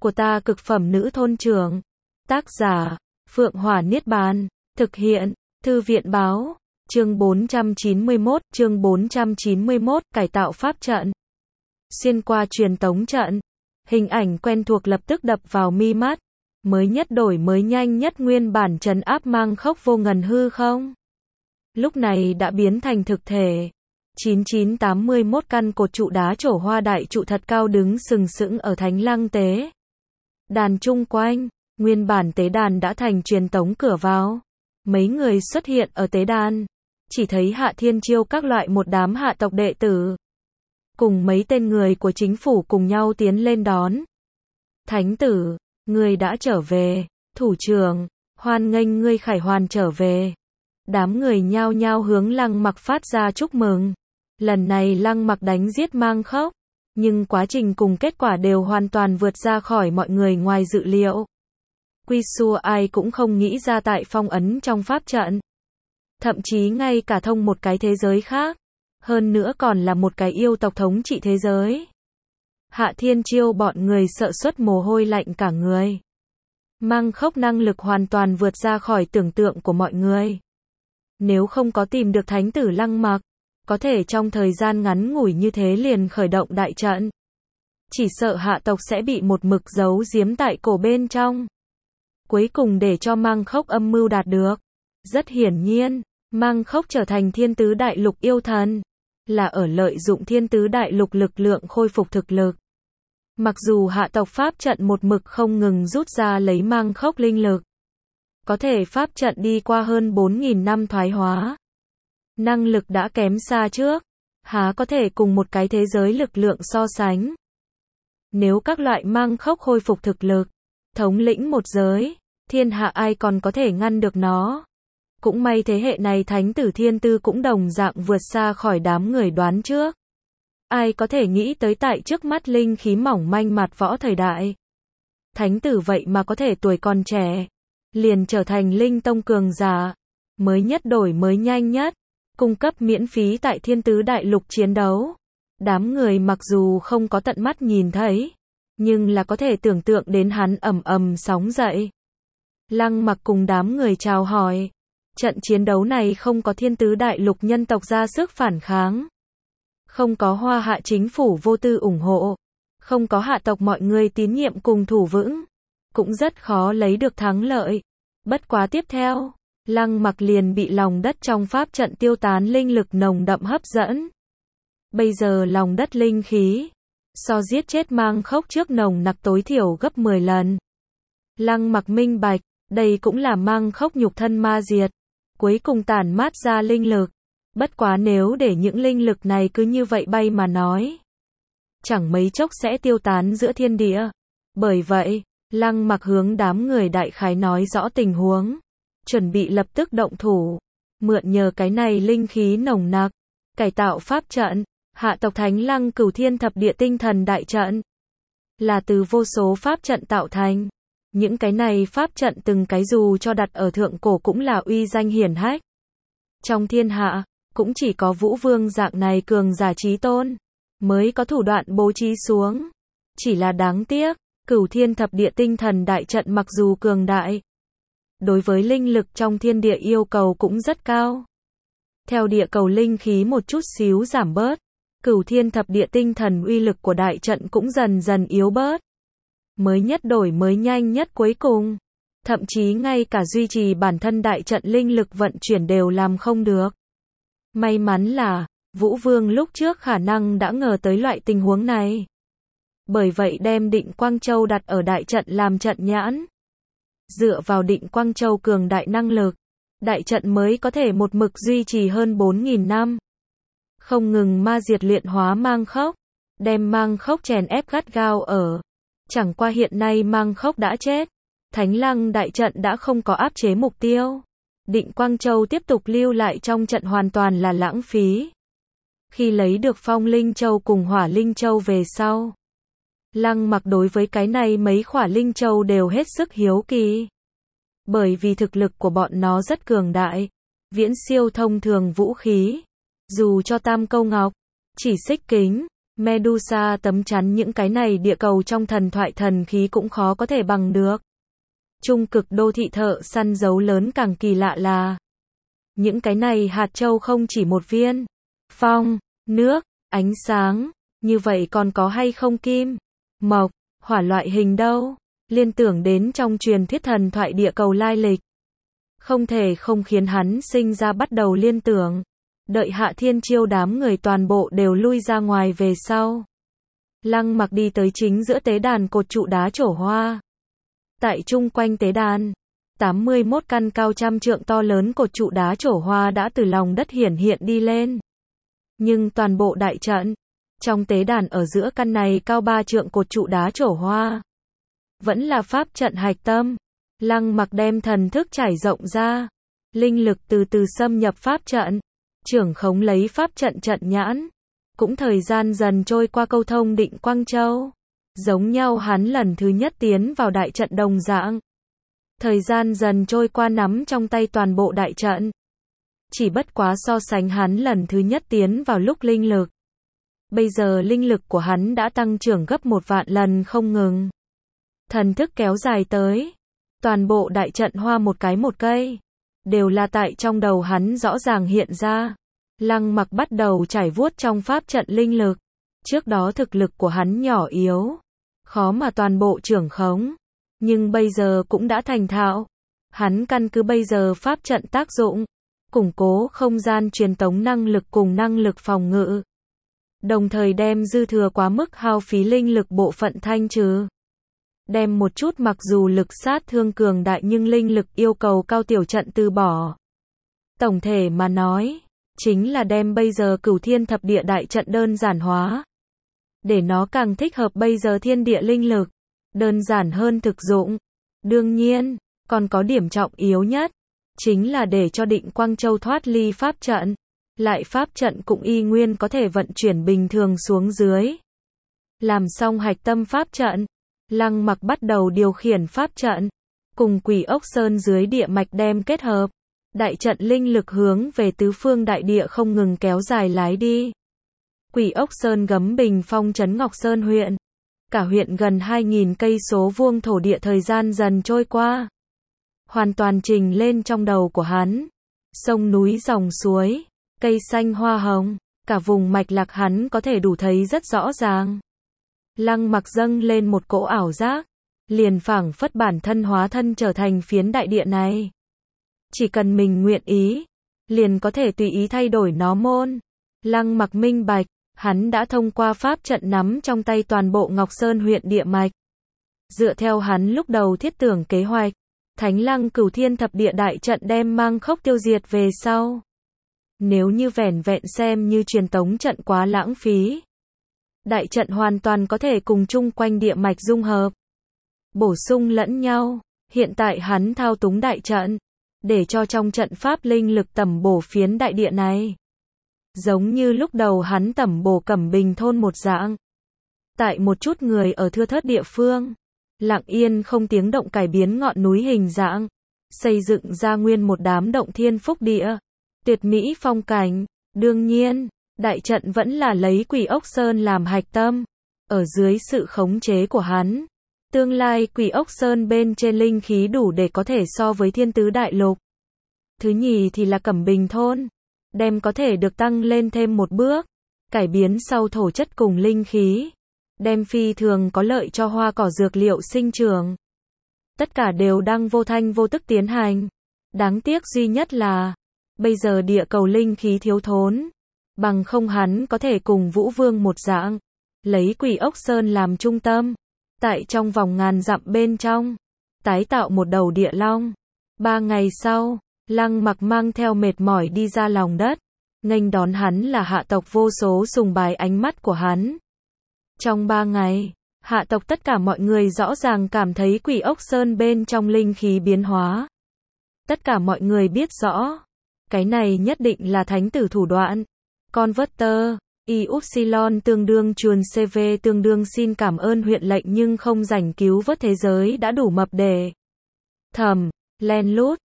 của ta cực phẩm nữ thôn trưởng. Tác giả, Phượng Hỏa Niết Bàn. Thực hiện, Thư viện báo. Chương 491, cải tạo pháp trận. Xuyên qua truyền tống trận. Hình ảnh quen thuộc lập tức đập vào mi mắt. Mới nhất đổi mới nhanh nhất nguyên bản trấn áp mang khốc vô ngần hư không. Lúc này đã biến thành thực thể. 9981 căn cột trụ đá trổ hoa đại trụ thật cao đứng sừng sững ở Thánh Lăng tế đàn chung quanh. Nguyên bản tế đàn đã thành truyền tống cửa vào. Mấy người xuất hiện ở tế đàn. Chỉ thấy Hạ Thiên Chiêu các loại một đám hạ tộc đệ tử. Cùng mấy tên người của chính phủ cùng nhau tiến lên đón. Thánh tử, ngươi đã trở về. Thủ trưởng, hoan nghênh ngươi khải hoàn trở về. Đám người nhao nhao hướng Lăng Mặc phát ra chúc mừng. Lần này Lăng Mặc đánh giết mang khốc. Nhưng quá trình cùng kết quả đều hoàn toàn vượt ra khỏi mọi người ngoài dự liệu. Quy xua ai cũng không nghĩ ra tại phong ấn trong pháp trận. Thậm chí ngay cả thông một cái thế giới khác. Hơn nữa còn là một cái yêu tộc thống trị thế giới. Hạ Thiên Chiêu bọn người sợ xuất mồ hôi lạnh cả người. Mang khốc năng lực hoàn toàn vượt ra khỏi tưởng tượng của mọi người. Nếu không có tìm được thánh tử Lăng Mặc, có thể trong thời gian ngắn ngủi như thế liền khởi động đại trận. Chỉ sợ hạ tộc sẽ bị một mực giấu giếm tại cổ bên trong. Cuối cùng để cho mang khốc âm mưu đạt được. Rất hiển nhiên, mang khốc trở thành thiên tứ đại lục yêu thần. Là ở lợi dụng thiên tứ đại lục lực lượng khôi phục thực lực. Mặc dù hạ tộc pháp trận một mực không ngừng rút ra lấy mang khốc linh lực. Có thể pháp trận đi qua hơn 4.000 năm thoái hóa. Năng lực đã kém xa trước. Há có thể cùng một cái thế giới lực lượng so sánh. Nếu các loại mang khốc khôi phục thực lực, thống lĩnh một giới, thiên hạ ai còn có thể ngăn được nó. Cũng may thế hệ này thánh tử thiên tư cũng đồng dạng vượt xa khỏi đám người đoán trước. Ai có thể nghĩ tới tại trước mắt linh khí mỏng manh mặt võ thời đại. Thánh tử vậy mà có thể tuổi còn trẻ. Liền trở thành linh tông cường giả. Mới nhất đổi mới nhanh nhất. Cung cấp miễn phí tại thiên tứ đại lục chiến đấu. Đám người mặc dù không có tận mắt nhìn thấy. Nhưng là có thể tưởng tượng đến hắn ầm ầm sóng dậy. Lăng Mặc cùng đám người chào hỏi. Trận chiến đấu này không có thiên tứ đại lục nhân tộc ra sức phản kháng. Không có Hoa Hạ chính phủ vô tư ủng hộ. Không có hạ tộc mọi người tín nhiệm cùng thủ vững. Cũng rất khó lấy được thắng lợi. Bất quá tiếp theo, Lăng Mặc liền bị lòng đất trong pháp trận tiêu tán linh lực nồng đậm hấp dẫn. Bây giờ lòng đất linh khí, so giết chết mang khốc trước nồng nặc tối thiểu gấp 10 lần. Lăng Mặc minh bạch, đây cũng là mang khốc nhục thân ma diệt. Cuối cùng tản mát ra linh lực. Bất quá nếu để những linh lực này cứ như vậy bay mà nói. Chẳng mấy chốc sẽ tiêu tán giữa thiên địa. Bởi vậy, Lăng Mặc hướng đám người đại khái nói rõ tình huống. Chuẩn bị lập tức động thủ. Mượn nhờ cái này linh khí nồng nặc. Cải tạo pháp trận. Hạ tộc Thánh Lăng Cửu Thiên Thập Địa Tinh Thần Đại Trận. Là từ vô số pháp trận tạo thành. Những cái này pháp trận từng cái dù cho đặt ở thượng cổ cũng là uy danh hiển hách. Trong thiên hạ, cũng chỉ có Vũ Vương dạng này cường giả chí tôn. Mới có thủ đoạn bố trí xuống. Chỉ là đáng tiếc, Cửu Thiên Thập Địa Tinh Thần Đại Trận mặc dù cường đại. Đối với linh lực trong thiên địa yêu cầu cũng rất cao. Theo địa cầu linh khí một chút xíu giảm bớt. Cửu Thiên Thập Địa Tinh Thần uy lực của đại trận cũng dần dần yếu bớt. Mới nhất đổi mới nhanh nhất cuối cùng. Thậm chí ngay cả duy trì bản thân đại trận linh lực vận chuyển đều làm không được. May mắn là, Vũ Vương lúc trước khả năng đã ngờ tới loại tình huống này. Bởi vậy đem Định Quang Châu đặt ở đại trận làm trận nhãn. Dựa vào Định Quang Châu cường đại năng lực, đại trận mới có thể một mực duy trì hơn 4.000 năm. Không ngừng ma diệt luyện hóa mang khốc, đem mang khốc chèn ép gắt gao ở. Chẳng qua hiện nay mang khốc đã chết. Thánh Lăng đại trận đã không có áp chế mục tiêu. Định Quang Châu tiếp tục lưu lại trong trận hoàn toàn là lãng phí. Khi lấy được Phong Linh Châu cùng Hỏa Linh Châu về sau, Lăng Mặc đối với cái này mấy khỏa Linh Châu đều hết sức hiếu kỳ. Bởi vì thực lực của bọn nó rất cường đại, viễn siêu thông thường vũ khí. Dù cho Tam Câu Ngọc, Chỉ Xích Kính, Medusa tấm chắn những cái này địa cầu trong thần thoại thần khí cũng khó có thể bằng được. Trung cực đô thị thợ săn dấu lớn càng kỳ lạ là những cái này hạt châu không chỉ một viên. Phong, nước, ánh sáng, như vậy còn có hay không kim, mộc, hỏa loại hình đâu? Liên tưởng đến trong truyền thuyết thần thoại địa cầu lai lịch. Không thể không khiến hắn sinh ra bắt đầu liên tưởng. Đợi Hạ Thiên Chiêu đám người toàn bộ đều lui ra ngoài về sau. Lăng Mặc đi tới chính giữa tế đàn cột trụ đá trổ hoa. Tại chung quanh tế đàn, 81 căn cao trăm trượng to lớn cột trụ đá trổ hoa đã từ lòng đất hiển hiện đi lên. Nhưng toàn bộ đại trận, trong tế đàn ở giữa căn này cao 3 trượng cột trụ đá trổ hoa, vẫn là pháp trận hạch tâm. Lăng Mặc đem thần thức trải rộng ra, linh lực từ từ xâm nhập pháp trận, trưởng khống lấy pháp trận trận nhãn. Cũng thời gian dần trôi qua câu thông Định Quang Châu. Giống nhau hắn lần thứ nhất tiến vào đại trận đồng dạng. Thời gian dần trôi qua nắm trong tay toàn bộ đại trận. Chỉ bất quá so sánh hắn lần thứ nhất tiến vào lúc linh lực. Bây giờ linh lực của hắn đã tăng trưởng gấp 1 vạn lần không ngừng. Thần thức kéo dài tới. Toàn bộ đại trận hoa một cái một cây. Đều là tại trong đầu hắn rõ ràng hiện ra. Lăng Mặc bắt đầu trải vuốt trong pháp trận linh lực. Trước đó thực lực của hắn nhỏ yếu, khó mà toàn bộ trưởng khống. Nhưng bây giờ cũng đã thành thạo. Hắn căn cứ bây giờ pháp trận tác dụng, củng cố không gian truyền tống năng lực cùng năng lực phòng ngự. Đồng thời đem dư thừa quá mức hao phí linh lực bộ phận thanh trừ. Đem một chút mặc dù lực sát thương cường đại nhưng linh lực yêu cầu cao tiểu trận từ bỏ. Tổng thể mà nói, chính là đem bây giờ Cửu Thiên Thập Địa đại trận đơn giản hóa. Để nó càng thích hợp bây giờ thiên địa linh lực. Đơn giản hơn thực dụng. Đương nhiên, còn có điểm trọng yếu nhất. Chính là để cho Định Quang Châu thoát ly pháp trận. Lại pháp trận cũng y nguyên có thể vận chuyển bình thường xuống dưới. Làm xong hạch tâm pháp trận, Lăng Mặc bắt đầu điều khiển pháp trận. Cùng Quỷ Ốc Sơn dưới địa mạch đem kết hợp. Đại trận linh lực hướng về tứ phương đại địa không ngừng kéo dài lái đi. Quỷ Ốc Sơn gấm Bình Phong trấn Ngọc Sơn huyện. Cả huyện gần 2.000 cây số vuông thổ địa thời gian dần trôi qua. Hoàn toàn trình lên trong đầu của hắn. Sông núi dòng suối, cây xanh hoa hồng, cả vùng mạch lạc hắn có thể đủ thấy rất rõ ràng. Lăng Mặc dâng lên một cỗ ảo giác. Liền phảng phất bản thân hóa thân trở thành phiến đại địa này. Chỉ cần mình nguyện ý, liền có thể tùy ý thay đổi nó môn. Lăng Mặc minh bạch, hắn đã thông qua pháp trận nắm trong tay toàn bộ Ngọc Sơn huyện địa mạch. Dựa theo hắn lúc đầu thiết tưởng kế hoạch, Thánh Lăng Cửu Thiên Thập Địa đại trận đem mang khốc tiêu diệt về sau. Nếu như vẻn vẹn xem như truyền tống trận quá lãng phí. Đại trận hoàn toàn có thể cùng chung quanh địa mạch dung hợp, bổ sung lẫn nhau. Hiện tại hắn thao túng đại trận, để cho trong trận pháp linh lực tẩm bổ phiến đại địa này. Giống như lúc đầu hắn tẩm bổ Cẩm Bình thôn một dạng. Tại một chút người ở thưa thớt địa phương, lặng yên không tiếng động cải biến ngọn núi hình dạng, xây dựng ra nguyên một đám động thiên phúc địa, tuyệt mỹ phong cảnh. Đương nhiên, đại trận vẫn là lấy Quỷ Ốc Sơn làm hạch tâm. Ở dưới sự khống chế của hắn, tương lai Quỷ Ốc Sơn bên trên linh khí đủ để có thể so với Thiên Tứ Đại Lục. Thứ nhì thì là Cẩm Bình thôn, đem có thể được tăng lên thêm một bước, cải biến sau thổ chất cùng linh khí, đem phi thường có lợi cho hoa cỏ dược liệu sinh trưởng. Tất cả đều đang vô thanh vô tức tiến hành. Đáng tiếc duy nhất là, bây giờ địa cầu linh khí thiếu thốn, bằng không hắn có thể cùng Vũ Vương một dạng, lấy Quỷ Ốc Sơn làm trung tâm, tại trong vòng ngàn dặm bên trong, tái tạo một đầu địa long. 3 ngày sau, Lăng Mặc mang theo mệt mỏi đi ra lòng đất, nghênh đón hắn là hạ tộc vô số sùng bái ánh mắt của hắn. Trong 3 ngày, hạ tộc tất cả mọi người rõ ràng cảm thấy Quỷ Ốc Sơn bên trong linh khí biến hóa. Tất cả mọi người biết rõ, cái này nhất định là thánh tử thủ đoạn. Converter, Y-Upsilon tương đương chuồn CV tương đương xin cảm ơn huyện lệnh nhưng không rảnh cứu vớt thế giới đã đủ mập để thầm, len lút.